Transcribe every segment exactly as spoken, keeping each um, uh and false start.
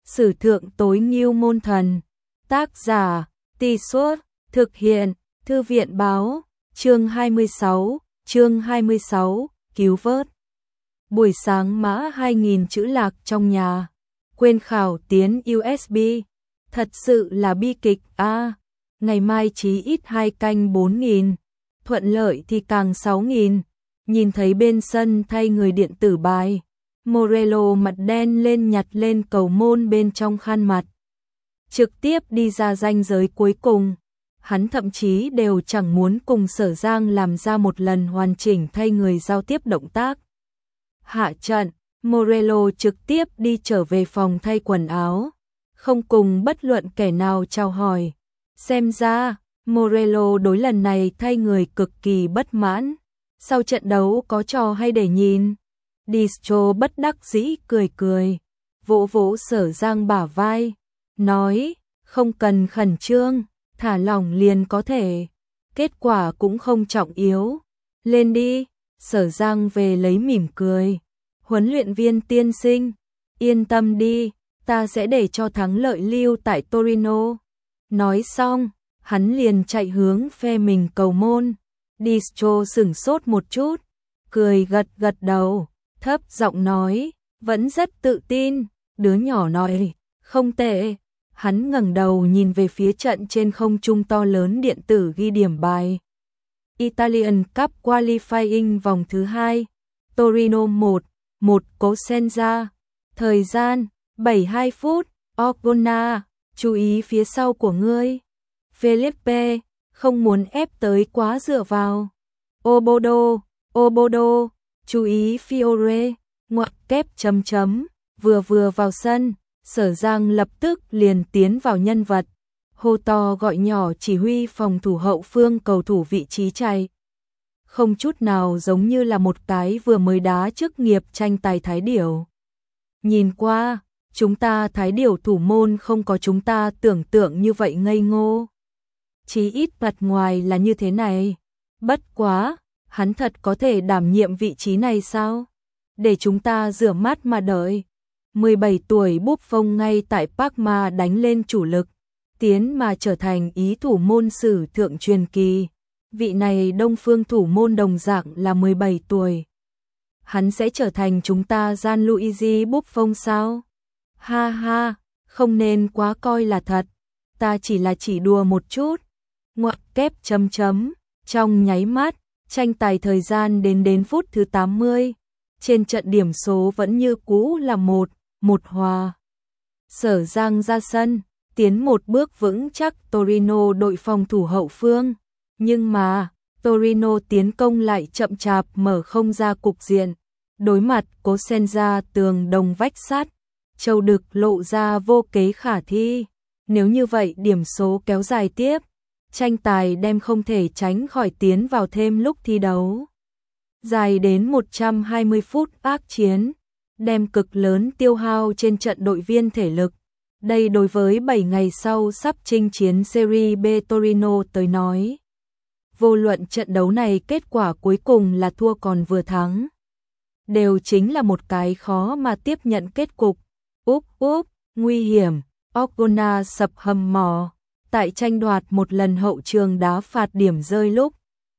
Sử thượng tối nghưu môn thần. Tác giả, Tì Suốt, thực hiện, Thư viện báo, chương hai mươi sáu, chương hai mươi sáu, cứu vớt. Buổi sáng mã hai nghìn chữ lạc trong nhà, quên khảo tiến u ét bê, thật sự là bi kịch a. À, ngày mai chí ít hai canh bốn nghìn, thuận lợi thì càng sáu nghìn. Nhìn thấy bên sân thay người điện tử bài, Morello mặt đen lên nhặt lên cầu môn bên trong khăn mặt. Trực tiếp đi ra ranh giới cuối cùng, hắn thậm chí đều chẳng muốn cùng Sở Giang làm ra một lần hoàn chỉnh thay người giao tiếp động tác. Hạ trận, Morello trực tiếp đi trở về phòng thay quần áo, không cùng bất luận kẻ nào chào hỏi. Xem ra, Morello đối lần này thay người cực kỳ bất mãn. Sau trận đấu có trò hay để nhìn. Distro bất đắc dĩ cười cười, vỗ vỗ Sở Giang bả vai, nói, không cần khẩn trương, thả lỏng liền có thể, kết quả cũng không trọng yếu, lên đi. Sở Giang về lấy mỉm cười, huấn luyện viên tiên sinh, yên tâm đi, ta sẽ để cho thắng lợi lưu tại Torino. Nói xong, hắn liền chạy hướng phe mình cầu môn. Distro sửng sốt một chút, cười gật gật đầu, thấp giọng nói, vẫn rất tự tin, đứa nhỏ nói, không tệ. Hắn ngẩng đầu nhìn về phía trận trên không trung to lớn điện tử ghi điểm bài. Italian Cup Qualifying vòng thứ hai, Torino một, một Cosenza, thời gian, bảy mươi hai phút, Orgona, chú ý phía sau của ngươi. Felipe, không muốn ép tới quá dựa vào. Obodo, Obodo, chú ý Fiore, ngoặc kép chấm chấm, vừa vừa vào sân, Sở Giang lập tức liền tiến vào nhân vật, hô to gọi nhỏ chỉ huy phòng thủ hậu phương cầu thủ vị trí chạy. Không chút nào giống như là một cái vừa mới đá chức nghiệp tranh tài Thái Điểu. Nhìn qua, chúng ta Thái Điểu thủ môn không có chúng ta tưởng tượng như vậy ngây ngô. Chí ít mặt ngoài là như thế này. Bất quá, hắn thật có thể đảm nhiệm vị trí này sao? Để chúng ta rửa mắt mà đợi. mười bảy tuổi Buffon ngay tại Parma đánh lên chủ lực, tiến mà trở thành ý thủ môn sử thượng truyền kỳ. Vị này đông phương thủ môn đồng dạng là mười bảy tuổi. Hắn sẽ trở thành chúng ta Gianluigi Buffon sao? Ha ha, không nên quá coi là thật. Ta chỉ là chỉ đùa một chút. Ngoặc kép chấm chấm, trong nháy mắt, tranh tài thời gian đến đến phút thứ tám mươi. Trên trận điểm số vẫn như cũ là một, một hòa. Sở Giang ra sân, tiến một bước vững chắc Torino đội phòng thủ hậu phương. Nhưng mà, Torino tiến công lại chậm chạp mở không ra cục diện. Đối mặt Cosenza tường đồng vách sắt, châu đực lộ ra vô kế khả thi. Nếu như vậy điểm số kéo dài tiếp, tranh tài đem không thể tránh khỏi tiến vào thêm lúc thi đấu. Dài đến một trăm hai mươi phút ác chiến, đem cực lớn tiêu hao trên trận đội viên thể lực. Đây đối với bảy ngày sau sắp chinh chiến Serie B Torino tới nói. Vô luận trận đấu này kết quả cuối cùng là thua còn vừa thắng, đều chính là một cái khó mà tiếp nhận kết cục. Úp úp, nguy hiểm, Orgona sập hầm mỏ. Tại tranh đoạt một lần hậu trường đá phạt điểm rơi lúc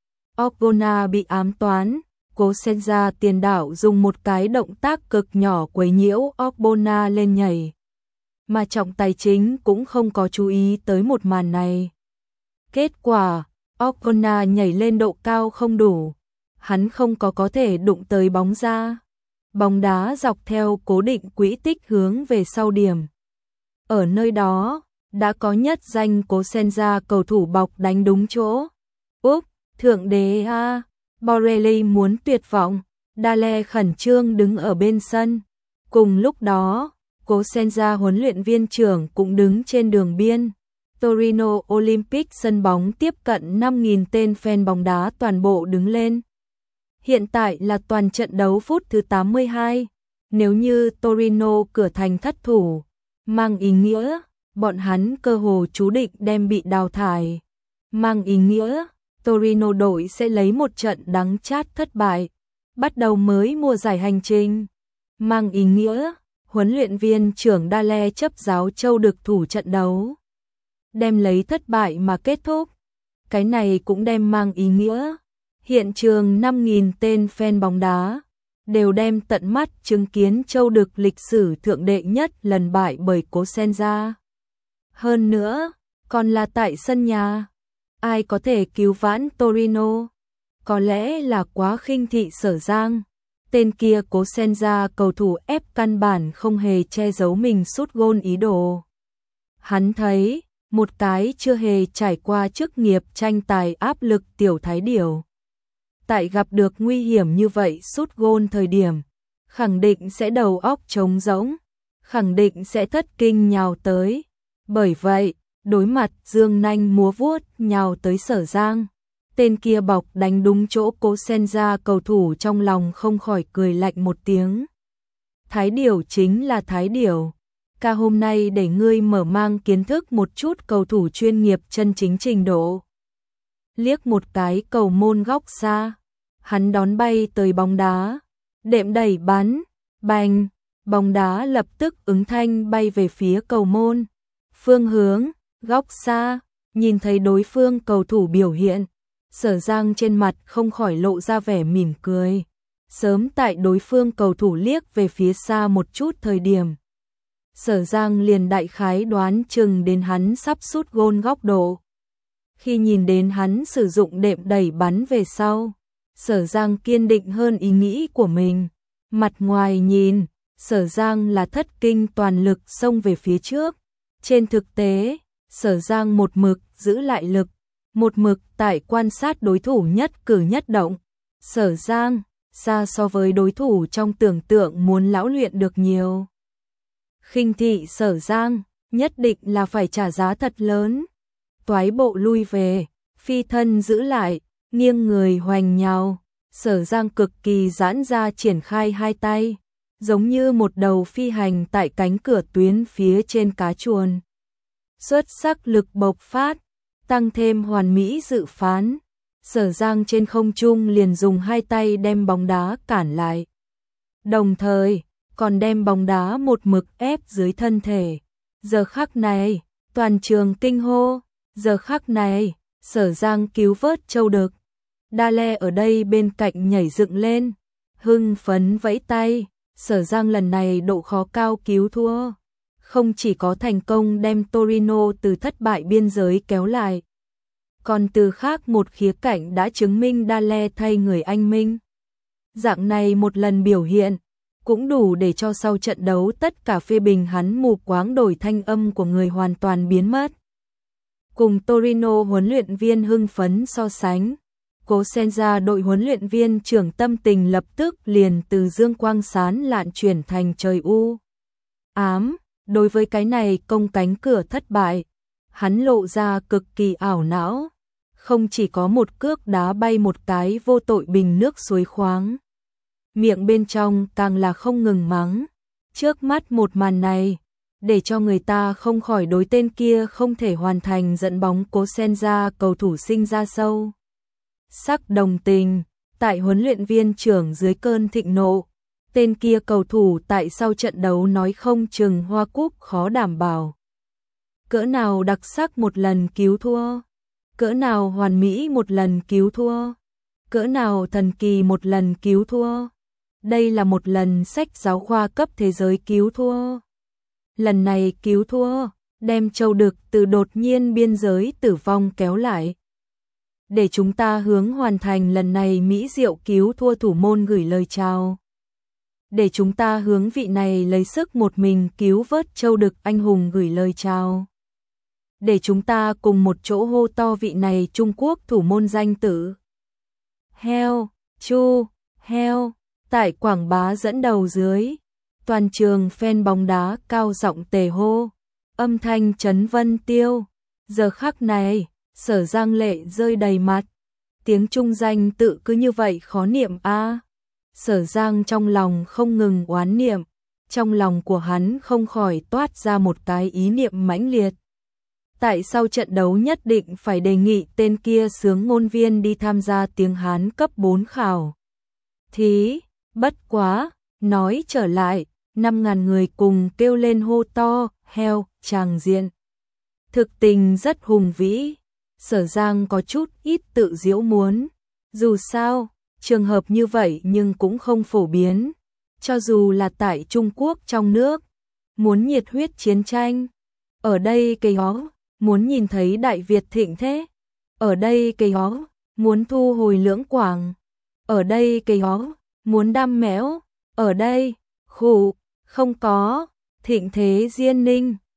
Orgona bị ám toán, Cosenza tiền đạo dùng một cái động tác cực nhỏ quấy nhiễu Orgona lên nhảy. Mà trọng tài chính cũng không có chú ý tới một màn này. Kết quả, Orgona nhảy lên độ cao không đủ, hắn không có có thể đụng tới bóng ra. Bóng đá dọc theo cố định quỹ tích hướng về sau điểm. Ở nơi đó, đã có nhất danh Cosenza cầu thủ bọc đánh đúng chỗ. Úp, thượng đế a, Borelli muốn tuyệt vọng, Dale khẩn trương đứng ở bên sân. Cùng lúc đó, Cosenza huấn luyện viên trưởng cũng đứng trên đường biên. Torino Olympic sân bóng tiếp cận năm nghìn tên fan bóng đá toàn bộ đứng lên. Hiện tại là toàn trận đấu phút thứ tám mươi hai. Nếu như Torino cửa thành thất thủ, mang ý nghĩa bọn hắn cơ hồ chú định đem bị đào thải. Mang ý nghĩa, Torino đội sẽ lấy một trận đắng chát thất bại, bắt đầu mới mùa giải hành trình. Mang ý nghĩa, huấn luyện viên trưởng Dale chấp giáo Châu Đực thủ trận đấu, đem lấy thất bại mà kết thúc. Cái này cũng đem mang ý nghĩa hiện trường năm nghìn tên fan bóng đá đều đem tận mắt chứng kiến Châu Đực lịch sử thượng đệ nhất lần bại bởi Cosenza. Hơn nữa, còn là tại sân nhà. Ai có thể cứu vãn Torino? Có lẽ là quá khinh thị Sở Giang. Tên kia Cosenza cầu thủ ép căn bản không hề che giấu mình sút gôn ý đồ. Hắn thấy, một cái chưa hề trải qua chức nghiệp tranh tài áp lực tiểu thái điểu. Tại gặp được nguy hiểm như vậy sút gôn thời điểm, khẳng định sẽ đầu óc trống rỗng, khẳng định sẽ thất kinh nhào tới. Bởi vậy, đối mặt dương nanh múa vuốt nhào tới Sở Giang, tên kia bọc đánh đúng chỗ Cosenza cầu thủ trong lòng không khỏi cười lạnh một tiếng. Thái điểu chính là thái điểu. Ca hôm nay để ngươi mở mang kiến thức một chút cầu thủ chuyên nghiệp chân chính trình độ. Liếc một cái cầu môn góc xa, hắn đón bay tới bóng đá, đệm đẩy bắn, bành, bóng đá lập tức ứng thanh bay về phía cầu môn. Phương hướng, góc xa, nhìn thấy đối phương cầu thủ biểu hiện, Sở Giang trên mặt không khỏi lộ ra vẻ mỉm cười. Sớm tại đối phương cầu thủ liếc về phía xa một chút thời điểm, Sở Giang liền đại khái đoán chừng đến hắn sắp sút gôn góc độ. Khi nhìn đến hắn sử dụng đệm đẩy bắn về sau, Sở Giang kiên định hơn ý nghĩ của mình. Mặt ngoài nhìn, Sở Giang là thất kinh toàn lực xông về phía trước. Trên thực tế, Sở Giang một mực giữ lại lực, một mực tại quan sát đối thủ nhất cử nhất động. Sở Giang, xa so với đối thủ trong tưởng tượng muốn lão luyện được nhiều. Khinh thị Sở Giang, nhất định là phải trả giá thật lớn. Toái bộ lui về, phi thân giữ lại, nghiêng người hoành nhào. Sở Giang cực kỳ giãn ra triển khai hai tay, giống như một đầu phi hành tại cánh cửa tuyến phía trên cá chuồn. Xuất sắc lực bộc phát, tăng thêm hoàn mỹ dự phán. Sở Giang trên không trung liền dùng hai tay đem bóng đá cản lại. Đồng thời, còn đem bóng đá một mực ép dưới thân thể. Giờ khắc này, toàn trường kinh hô. Giờ khắc này, Sở Giang cứu vớt Châu Đực. Dale ở đây bên cạnh nhảy dựng lên, hưng phấn vẫy tay. Sở Giang lần này độ khó cao cứu thua, không chỉ có thành công đem Torino từ thất bại biên giới kéo lại, còn từ khác một khía cạnh đã chứng minh Dale thay người anh minh. Dạng này một lần biểu hiện, cũng đủ để cho sau trận đấu tất cả phê bình hắn mù quáng đổi thanh âm của người hoàn toàn biến mất. Cùng Torino huấn luyện viên hưng phấn so sánh, Cosenza đội huấn luyện viên trưởng tâm tình lập tức liền từ dương quang sáng lạn chuyển thành trời u ám. Đối với cái này công cánh cửa thất bại, hắn lộ ra cực kỳ ảo não, không chỉ có một cước đá bay một cái vô tội bình nước suối khoáng, miệng bên trong càng là không ngừng mắng. Trước mắt một màn này, để cho người ta không khỏi đối tên kia không thể hoàn thành dẫn bóng Cosenza cầu thủ sinh ra sâu sắc đồng tình. Tại huấn luyện viên trưởng dưới cơn thịnh nộ, tên kia cầu thủ tại sau trận đấu nói không chừng Hoa Cúp khó đảm bảo. Cỡ nào đặc sắc một lần cứu thua, cỡ nào hoàn mỹ một lần cứu thua, cỡ nào thần kỳ một lần cứu thua. Đây là một lần sách giáo khoa cấp thế giới cứu thua. Lần này cứu thua, đem Châu Đực từ đột nhiên biên giới tử vong kéo lại. Để chúng ta hướng hoàn thành lần này mỹ diệu cứu thua thủ môn gửi lời chào. Để chúng ta hướng vị này lấy sức một mình cứu vớt Châu Đực anh hùng gửi lời chào. Để chúng ta cùng một chỗ hô to vị này Trung Quốc thủ môn danh tử. Heo, Chu, Heo, tại quảng bá dẫn đầu dưới, toàn trường fan bóng đá cao giọng tề hô, âm thanh chấn vân tiêu. Giờ khắc này, Sở Giang lệ rơi đầy mặt, tiếng trung danh tự cứ như vậy khó niệm a. À. Sở Giang trong lòng không ngừng oán niệm, trong lòng của hắn không khỏi toát ra một cái ý niệm mãnh liệt. Tại sau trận đấu nhất định phải đề nghị tên kia xướng ngôn viên đi tham gia tiếng Hán cấp bốn khảo thí. Bất quá, nói trở lại, năm ngàn người cùng kêu lên hô to, heo, tràng diện. Thực tình rất hùng vĩ, Sở Giang có chút ít tự giễu muốn. Dù sao, trường hợp như vậy nhưng cũng không phổ biến. Cho dù là tại Trung Quốc trong nước, muốn nhiệt huyết chiến tranh. Ở đây cây hó, muốn nhìn thấy Đại Việt thịnh thế. Ở đây cây hó, muốn thu hồi Lưỡng Quảng. Ở đây cây hó, muốn đam mẽo. Ở đây, khủ, không có, thịnh thế Diên Ninh.